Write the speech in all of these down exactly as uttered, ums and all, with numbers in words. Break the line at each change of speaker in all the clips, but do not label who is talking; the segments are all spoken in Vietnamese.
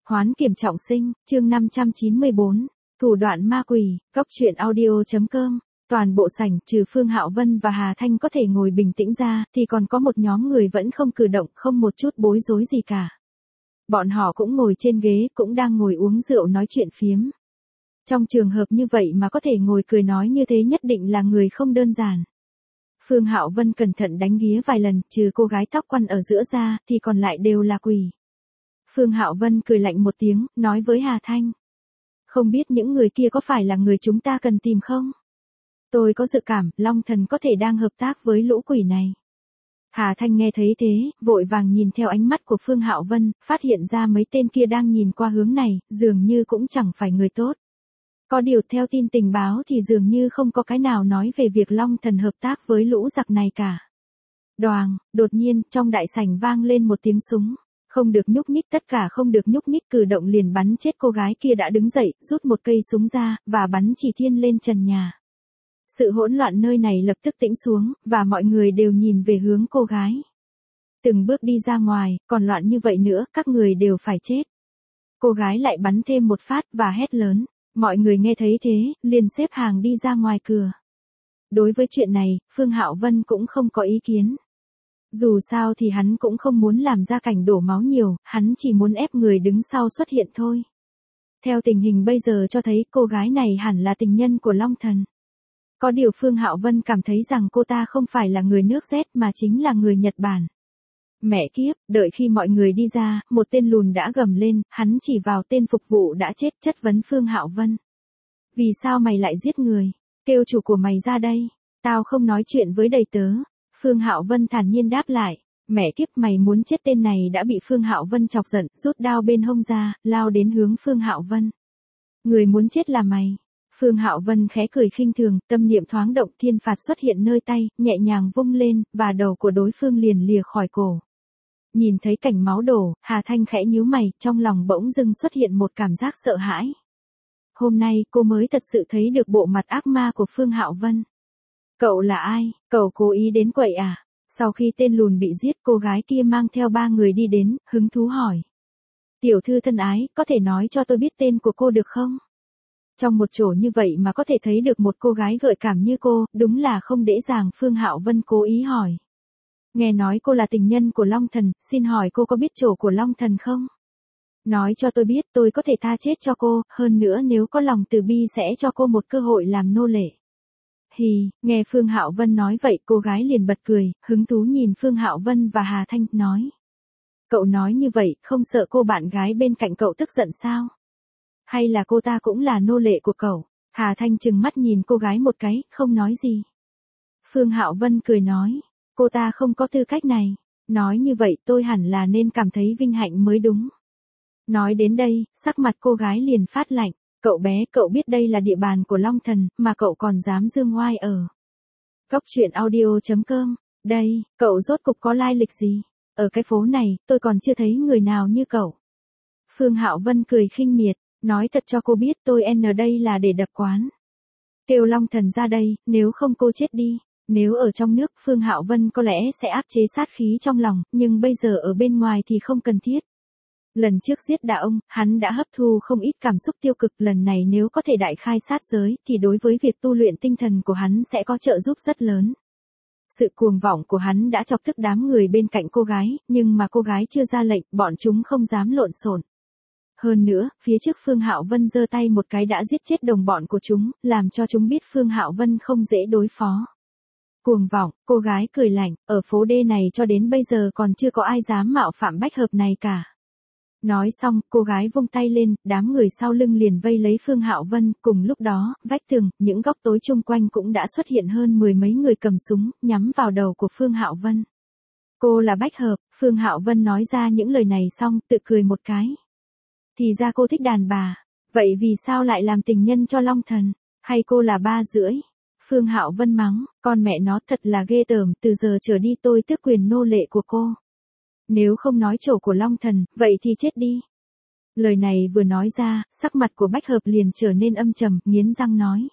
Hoán kiểm trọng sinh, chương năm trăm chín mươi bốn, thủ đoạn ma quỷ, cóc truyện audio chấm com. Toàn bộ sảnh trừ Phương Hạo Vân và Hà Thanh có thể ngồi bình tĩnh ra, thì còn có một nhóm người vẫn không cử động, không một chút bối rối gì cả. Bọn họ cũng ngồi trên ghế, cũng đang ngồi uống rượu nói chuyện phiếm. Trong trường hợp như vậy mà có thể ngồi cười nói như thế nhất định là người không đơn giản. Phương Hạo Vân cẩn thận đánh ghía vài lần, trừ cô gái tóc quăn ở giữa ra, thì còn lại đều là quỷ. Phương Hạo Vân cười lạnh một tiếng, nói với Hà Thanh. Không biết những người kia có phải là người chúng ta cần tìm không? Tôi có dự cảm, Long Thần có thể đang hợp tác với lũ quỷ này. Hà Thanh nghe thấy thế, vội vàng nhìn theo ánh mắt của Phương Hạo Vân, phát hiện ra mấy tên kia đang nhìn qua hướng này, dường như cũng chẳng phải người tốt. Có điều theo tin tình báo thì dường như không có cái nào nói về việc Long Thần hợp tác với lũ giặc này cả. Đoàng, đột nhiên, trong đại sảnh vang lên một tiếng súng. Không được nhúc nhích, tất cả không được nhúc nhích, cử động liền bắn chết. Cô gái kia đã đứng dậy, rút một cây súng ra, và bắn chỉ thiên lên trần nhà. Sự hỗn loạn nơi này lập tức tĩnh xuống, và mọi người đều nhìn về hướng cô gái. Từng bước đi ra ngoài, còn loạn như vậy nữa, các người đều phải chết. Cô gái lại bắn thêm một phát, và hét lớn. Mọi người nghe thấy thế, liền xếp hàng đi ra ngoài cửa. Đối với chuyện này, Phương Hạo Vân cũng không có ý kiến. Dù sao thì hắn cũng không muốn làm ra cảnh đổ máu nhiều, hắn chỉ muốn ép người đứng sau xuất hiện thôi. Theo tình hình bây giờ cho thấy cô gái này hẳn là tình nhân của Long Thần. Có điều Phương Hạo Vân cảm thấy rằng cô ta không phải là người nước Z mà chính là người Nhật Bản. Mẹ kiếp, đợi khi mọi người đi ra, một tên lùn đã gầm lên, hắn chỉ vào tên phục vụ đã chết, chất vấn Phương Hạo Vân. Vì sao mày lại giết người? Kêu chủ của mày ra đây. Tao không nói chuyện với đầy tớ. Phương Hạo Vân thản nhiên đáp lại. Mẹ kiếp, mày muốn chết. Tên này đã bị Phương Hạo Vân chọc giận, rút đao bên hông ra, lao đến hướng Phương Hạo Vân. Người muốn chết là mày. Phương Hạo Vân khẽ cười khinh thường, tâm niệm thoáng động, thiên phạt xuất hiện nơi tay, nhẹ nhàng vung lên, và đầu của đối phương liền lìa khỏi cổ. Nhìn thấy cảnh máu đổ, Hà Thanh khẽ nhíu mày, trong lòng bỗng dưng xuất hiện một cảm giác sợ hãi. Hôm nay cô mới thật sự thấy được bộ mặt ác ma của Phương Hạo Vân. Cậu là ai? Cậu cố ý đến quậy à? Sau khi tên lùn bị giết, cô gái kia mang theo ba người đi đến, hứng thú hỏi. Tiểu thư thân ái, có thể nói cho tôi biết tên của cô được không? Trong một chỗ như vậy mà có thể thấy được một cô gái gợi cảm như cô, đúng là không dễ dàng. Phương Hạo Vân cố ý hỏi. Nghe nói cô là tình nhân của Long Thần, xin hỏi cô có biết chỗ của Long Thần không? Nói cho tôi biết, tôi có thể tha chết cho cô, hơn nữa nếu có lòng từ bi sẽ cho cô một cơ hội làm nô lệ. Hì, nghe Phương Hạo Vân nói vậy, cô gái liền bật cười, hứng thú nhìn Phương Hạo Vân và Hà Thanh, nói. Cậu nói như vậy, không sợ cô bạn gái bên cạnh cậu tức giận sao? Hay là cô ta cũng là nô lệ của cậu? Hà Thanh trừng mắt nhìn cô gái một cái, không nói gì. Phương Hạo Vân cười nói. Cô ta không có tư cách này. Nói như vậy tôi hẳn là nên cảm thấy vinh hạnh mới đúng. Nói đến đây, sắc mặt cô gái liền phát lạnh. Cậu bé, cậu biết đây là địa bàn của Long Thần, mà cậu còn dám dương ngoai ở. Cóc truyện audio chấm com. Đây, cậu rốt cục có lai lịch gì? Ở cái phố này, tôi còn chưa thấy người nào như cậu. Phương Hạo Vân cười khinh miệt, nói thật cho cô biết tôi n đây là để đập quán. Kêu Long Thần ra đây, nếu không cô chết đi. Nếu ở trong nước, Phương Hạo Vân có lẽ sẽ áp chế sát khí trong lòng, nhưng bây giờ ở bên ngoài thì không cần thiết. Lần trước giết Đà Ông, hắn đã hấp thu không ít cảm xúc tiêu cực, lần này nếu có thể đại khai sát giới, thì đối với việc tu luyện tinh thần của hắn sẽ có trợ giúp rất lớn. Sự cuồng vọng của hắn đã chọc tức đám người bên cạnh cô gái, nhưng mà cô gái chưa ra lệnh, bọn chúng không dám lộn xộn. Hơn nữa, phía trước Phương Hạo Vân giơ tay một cái đã giết chết đồng bọn của chúng, làm cho chúng biết Phương Hạo Vân không dễ đối phó. Cuồng vọng, cô gái cười lạnh, ở phố D này cho đến bây giờ còn chưa có ai dám mạo phạm bách hợp này cả. Nói xong, cô gái vung tay lên, đám người sau lưng liền vây lấy Phương Hạo Vân, cùng lúc đó, vách tường, những góc tối chung quanh cũng đã xuất hiện hơn mười mấy người cầm súng, nhắm vào đầu của Phương Hạo Vân. Cô là bách hợp, Phương Hạo Vân nói ra những lời này xong, tự cười một cái. Thì ra cô thích đàn bà, vậy vì sao lại làm tình nhân cho Long Thần, hay cô là ba rưỡi? Phương Hạo Vân mắng, con mẹ nó thật là ghê tởm, từ giờ trở đi tôi tước quyền nô lệ của cô. Nếu không nói chỗ của Long Thần, vậy thì chết đi. Lời này vừa nói ra, sắc mặt của bách hợp liền trở nên âm trầm, nghiến răng nói.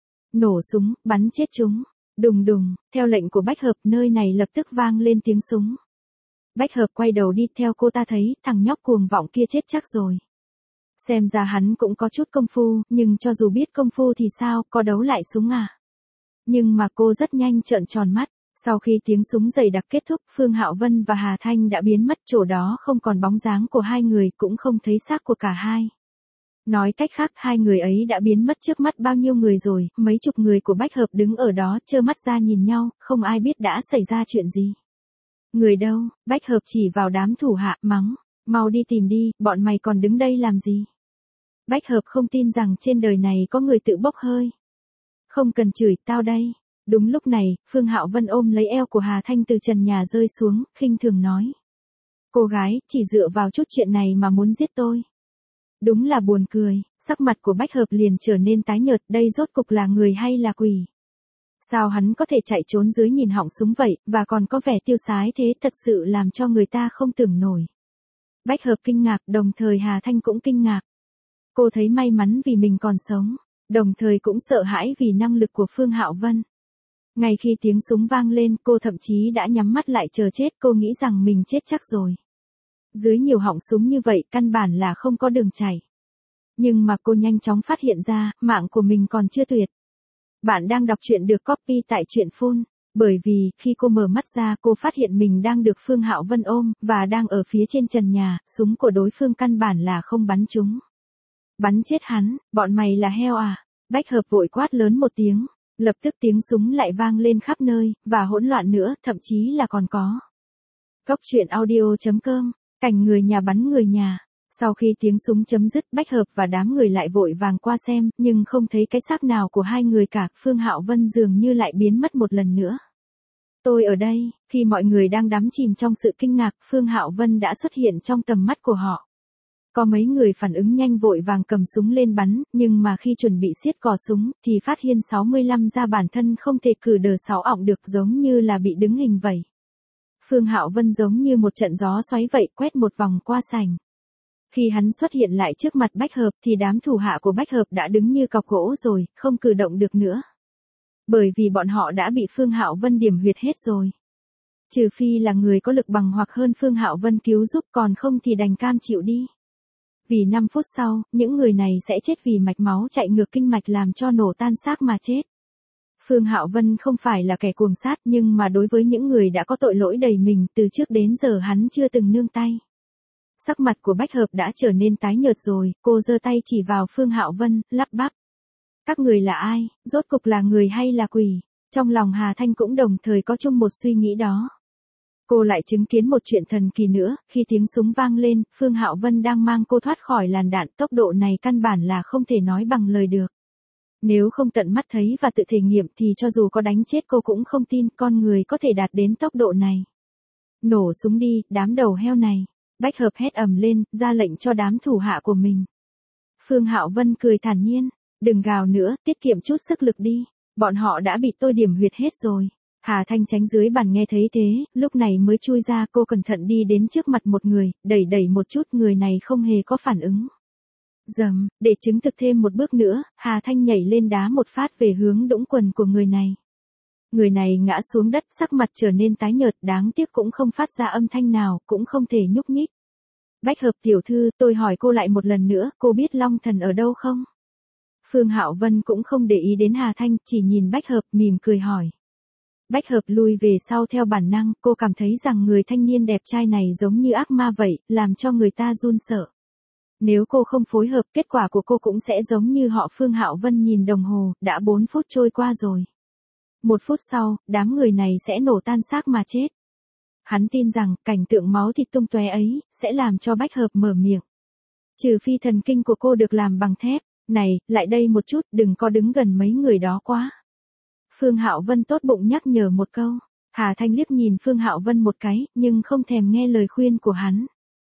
Nổ súng, bắn chết chúng. Đùng đùng, theo lệnh của bách hợp, nơi này lập tức vang lên tiếng súng. Bách hợp quay đầu đi, theo cô ta thấy, thằng nhóc cuồng vọng kia chết chắc rồi. Xem ra hắn cũng có chút công phu, nhưng cho dù biết công phu thì sao, có đấu lại súng à? Nhưng mà cô rất nhanh trợn tròn mắt. Sau khi tiếng súng dày đặc kết thúc, Phương Hạo Vân và Hà Thanh đã biến mất, chỗ đó không còn bóng dáng của hai người, cũng không thấy xác của cả hai. Nói cách khác, hai người ấy đã biến mất trước mắt bao nhiêu người rồi, mấy chục người của Bách Hợp đứng ở đó, trơ mắt ra nhìn nhau, không ai biết đã xảy ra chuyện gì. Người đâu? Bách Hợp chỉ vào đám thủ hạ, mắng, mau đi tìm đi, bọn mày còn đứng đây làm gì? Bách Hợp không tin rằng trên đời này có người tự bốc hơi. Không cần chửi, tao đây. Đúng lúc này, Phương Hạo Vân ôm lấy eo của Hà Thanh từ trần nhà rơi xuống, khinh thường nói. Cô gái, chỉ dựa vào chút chuyện này mà muốn giết tôi. Đúng là buồn cười, sắc mặt của Bách Hợp liền trở nên tái nhợt, đây rốt cục là người hay là quỷ? Sao hắn có thể chạy trốn dưới nhìn họng súng vậy, và còn có vẻ tiêu sái thế, thật sự làm cho người ta không tưởng nổi. Bách Hợp kinh ngạc, đồng thời Hà Thanh cũng kinh ngạc. Cô thấy may mắn vì mình còn sống, đồng thời cũng sợ hãi vì năng lực của Phương Hạo Vân. Ngay khi tiếng súng vang lên, cô thậm chí đã nhắm mắt lại chờ chết, cô nghĩ rằng mình chết chắc rồi. Dưới nhiều họng súng như vậy, căn bản là không có đường chảy. Nhưng mà cô nhanh chóng phát hiện ra, mạng của mình còn chưa tuyệt. Bạn đang đọc truyện được copy tại truyện phun, bởi vì, khi cô mở mắt ra, cô phát hiện mình đang được Phương Hạo Vân ôm, và đang ở phía trên trần nhà, súng của đối phương căn bản là không bắn trúng. Bắn chết hắn, bọn mày là heo à? Bách Hợp vội quát lớn một tiếng. Lập tức tiếng súng lại vang lên khắp nơi, và hỗn loạn nữa, thậm chí là còn có. Cốc truyện audio chấm com, cảnh người nhà bắn người nhà. Sau khi tiếng súng chấm dứt, Bách Hợp và đám người lại vội vàng qua xem, nhưng không thấy cái xác nào của hai người cả, Phương Hạo Vân dường như lại biến mất một lần nữa. Tôi ở đây, khi mọi người đang đắm chìm trong sự kinh ngạc, Phương Hạo Vân đã xuất hiện trong tầm mắt của họ. Có mấy người phản ứng nhanh vội vàng cầm súng lên bắn, nhưng mà khi chuẩn bị siết cò súng, thì phát hiện sáu mươi lăm ra bản thân không thể cử đờ sáu ọng được, giống như là bị đứng hình vậy. Phương Hạo Vân giống như một trận gió xoáy vậy, quét một vòng qua sảnh. Khi hắn xuất hiện lại trước mặt Bách Hợp thì đám thủ hạ của Bách Hợp đã đứng như cọc gỗ rồi, không cử động được nữa. Bởi vì bọn họ đã bị Phương Hạo Vân điểm huyệt hết rồi. Trừ phi là người có lực bằng hoặc hơn Phương Hạo Vân cứu giúp, còn không thì đành cam chịu đi. Vì năm phút sau, những người này sẽ chết vì mạch máu chạy ngược kinh mạch làm cho nổ tan xác mà chết. Phương Hạo Vân không phải là kẻ cuồng sát, nhưng mà đối với những người đã có tội lỗi đầy mình, từ trước đến giờ hắn chưa từng nương tay. Sắc mặt của Bách Hợp đã trở nên tái nhợt rồi, cô giơ tay chỉ vào Phương Hạo Vân, lắp bắp. Các người là ai, rốt cục là người hay là quỷ? Trong lòng Hà Thanh cũng đồng thời có chung một suy nghĩ đó. Cô lại chứng kiến một chuyện thần kỳ nữa, khi tiếng súng vang lên, Phương Hạo Vân đang mang cô thoát khỏi làn đạn, tốc độ này căn bản là không thể nói bằng lời được. Nếu không tận mắt thấy và tự thể nghiệm thì cho dù có đánh chết cô cũng không tin con người có thể đạt đến tốc độ này. Nổ súng đi, đám đầu heo này. Bách Hợp hét ầm lên, ra lệnh cho đám thủ hạ của mình. Phương Hạo Vân cười thản nhiên, đừng gào nữa, tiết kiệm chút sức lực đi, bọn họ đã bị tôi điểm huyệt hết rồi. Hà Thanh tránh dưới bàn nghe thấy thế, lúc này mới chui ra, cô cẩn thận đi đến trước mặt một người, đẩy đẩy một chút, người này không hề có phản ứng. Dầm, để chứng thực thêm một bước nữa, Hà Thanh nhảy lên đá một phát về hướng đũng quần của người này. Người này ngã xuống đất, sắc mặt trở nên tái nhợt, đáng tiếc cũng không phát ra âm thanh nào, cũng không thể nhúc nhích. Bách Hợp tiểu thư, tôi hỏi cô lại một lần nữa, cô biết Long Thần ở đâu không? Phương Hạo Vân cũng không để ý đến Hà Thanh, chỉ nhìn Bách Hợp mỉm cười hỏi. Bách Hợp lùi về sau theo bản năng, cô cảm thấy rằng người thanh niên đẹp trai này giống như ác ma vậy, làm cho người ta run sợ. Nếu cô không phối hợp, kết quả của cô cũng sẽ giống như họ. Phương Hạo Vân nhìn đồng hồ, đã bốn phút trôi qua rồi. Một phút sau, đám người này sẽ nổ tan xác mà chết. Hắn tin rằng, cảnh tượng máu thịt tung tóe ấy, sẽ làm cho Bách Hợp mở miệng. Trừ phi thần kinh của cô được làm bằng thép. Này, lại đây một chút, đừng có đứng gần mấy người đó quá. Phương Hạo Vân tốt bụng nhắc nhở một câu. Hà Thanh liếc nhìn Phương Hạo Vân một cái, nhưng không thèm nghe lời khuyên của hắn.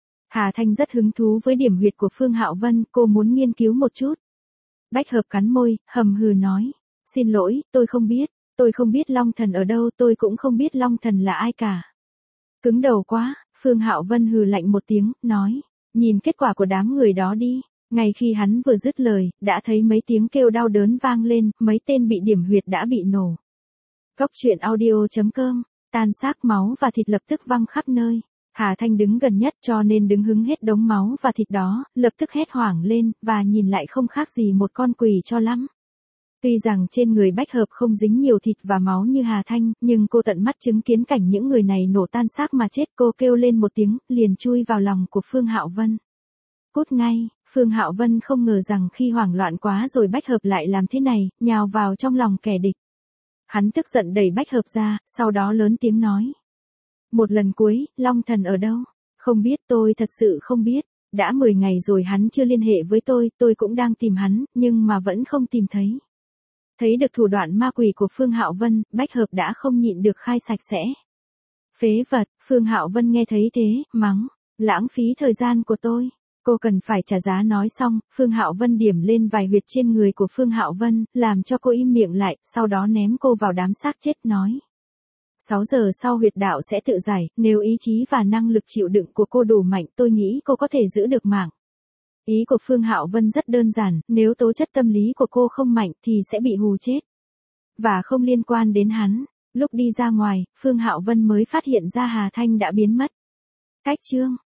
Hà Thanh rất hứng thú với điểm huyệt của Phương Hạo Vân, cô muốn nghiên cứu một chút. Bách Hợp cắn môi, hầm hừ nói. Xin lỗi, tôi không biết, tôi không biết Long Thần ở đâu, tôi cũng không biết Long Thần là ai cả. Cứng đầu quá, Phương Hạo Vân hừ lạnh một tiếng, nói. Nhìn kết quả của đám người đó đi. Ngay khi hắn vừa dứt lời, đã thấy mấy tiếng kêu đau đớn vang lên, mấy tên bị điểm huyệt đã bị nổ. Cốc truyện audio chấm com, tan xác máu và thịt lập tức văng khắp nơi. Hà Thanh đứng gần nhất cho nên đứng hứng hết đống máu và thịt đó, lập tức hét hoảng lên, và nhìn lại không khác gì một con quỷ cho lắm. Tuy rằng trên người Bách Hợp không dính nhiều thịt và máu như Hà Thanh, nhưng cô tận mắt chứng kiến cảnh những người này nổ tan xác mà chết. Cô kêu lên một tiếng, liền chui vào lòng của Phương Hạo Vân. Cút ngay. Phương Hạo Vân không ngờ rằng khi hoảng loạn quá rồi Bách Hợp lại làm thế này, nhào vào trong lòng kẻ địch. Hắn tức giận đẩy Bách Hợp ra, sau đó lớn tiếng nói. Một lần cuối, Long Thần ở đâu? Không biết, tôi thật sự không biết. Đã mười ngày rồi hắn chưa liên hệ với tôi, tôi cũng đang tìm hắn, nhưng mà vẫn không tìm thấy. Thấy được thủ đoạn ma quỷ của Phương Hạo Vân, Bách Hợp đã không nhịn được khai sạch sẽ. Phế vật. Phương Hạo Vân nghe thấy thế, mắng. Lãng phí thời gian của tôi. Cô cần phải trả giá. Nói xong, Phương Hạo Vân điểm lên vài huyệt trên người của Phương Hạo Vân, làm cho cô im miệng lại, sau đó ném cô vào đám xác chết nói. sáu giờ sau huyệt đạo sẽ tự giải, nếu ý chí và năng lực chịu đựng của cô đủ mạnh tôi nghĩ cô có thể giữ được mạng. Ý của Phương Hạo Vân rất đơn giản, nếu tố chất tâm lý của cô không mạnh thì sẽ bị hù chết. Và không liên quan đến hắn. Lúc đi ra ngoài, Phương Hạo Vân mới phát hiện ra Hà Thanh đã biến mất. Cách chương